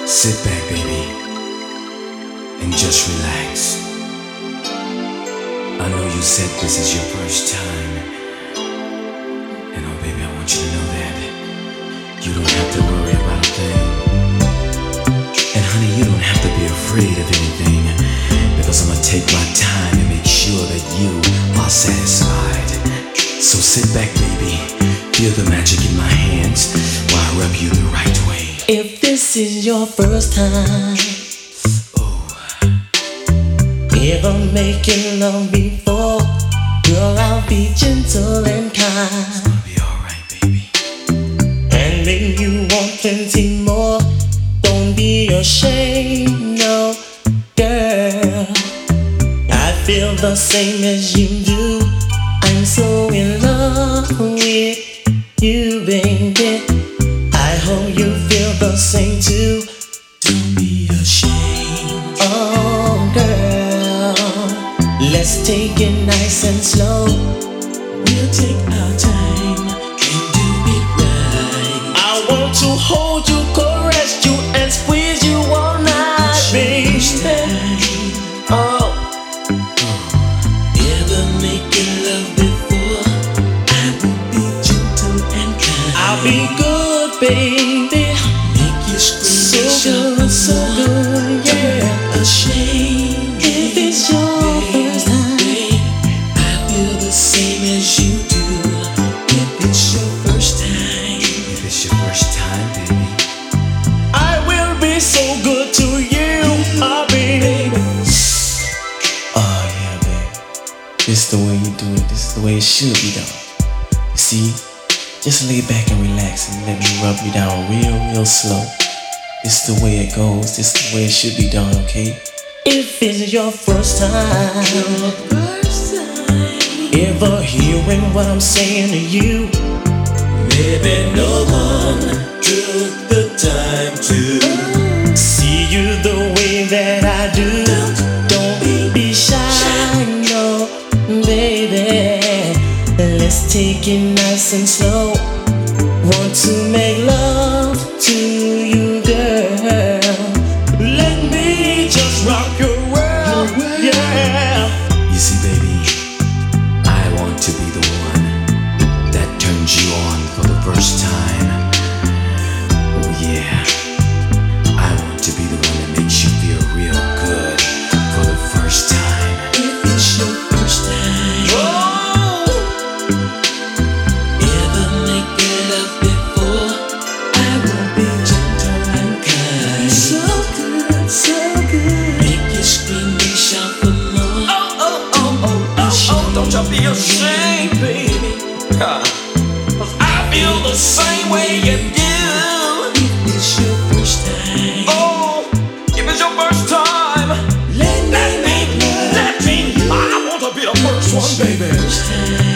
Sit back, baby, and just relax. I know you said this is your first time, and oh baby, I want you to know that you don't have to worry about a thing. And honey, you don't have to be afraid of anything, because I'm gonna take my time and make sure that you are satisfied. So sit back, baby, feel the magic in my hands while I rub you the right way. If this is your first time ever making love before, girl, I'll be gentle and kind. It's gonna be alright, baby. And make you want plenty more. Don't be ashamed, no, girl. I feel the same as you do. I'm so in love with you, baby. I hope you feel the same too. Don't be ashamed. Oh, girl, let's take it nice and slow. We'll take our time and do it right. I want to hold you, caress you, and squeeze you all night, baby. Oh, Ever making love before? I will be gentle and kind. I'll be good, baby. Make you scream So good, so good, yeah. ashamed. If it's your first time, Babe, I feel the same as you do. If it's your first time. If it's your first time, baby. I will be so good to you, oh, baby. Oh yeah, baby. This is the way you do it. This is the way it should be done. You see, just lay back and relax and let me rub you down real slow. This is the way it goes. This is the way it should be done, okay? If it's your first time ever hearing what I'm saying to you, Maybe no one took the time to see you the way that I do. Don't be shy, no, baby. Let's take it nice and slow. Want to make love to you, girl. Let me just rock your world, yeah. You see, baby, I want to be the one that turns you on for the first time. Oh yeah, I want to be the one that makes you feel real good for the first time. If it's your first time, Oh, ever make love before, I will be gentle and kind. so good, so good. Make you scream and shout for more. Don't you be ashamed, baby. 'Cause I feel the same way you do. If it's your first time, Oh, if it's your first time, let me make love. I want to be the first one, baby. First time.